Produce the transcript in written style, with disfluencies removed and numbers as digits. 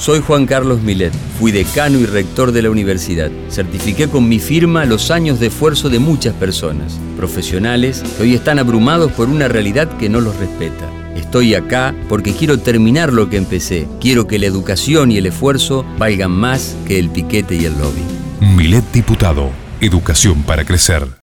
Soy Juan Carlos Millet, fui decano y rector de la universidad. Certifiqué con mi firma los años de esfuerzo de muchas personas, profesionales que hoy están abrumados por una realidad que no los respeta. Estoy acá porque quiero terminar lo que empecé. Quiero que la educación y el esfuerzo valgan más que el piquete y el lobby. Millet Diputado. Educación para crecer.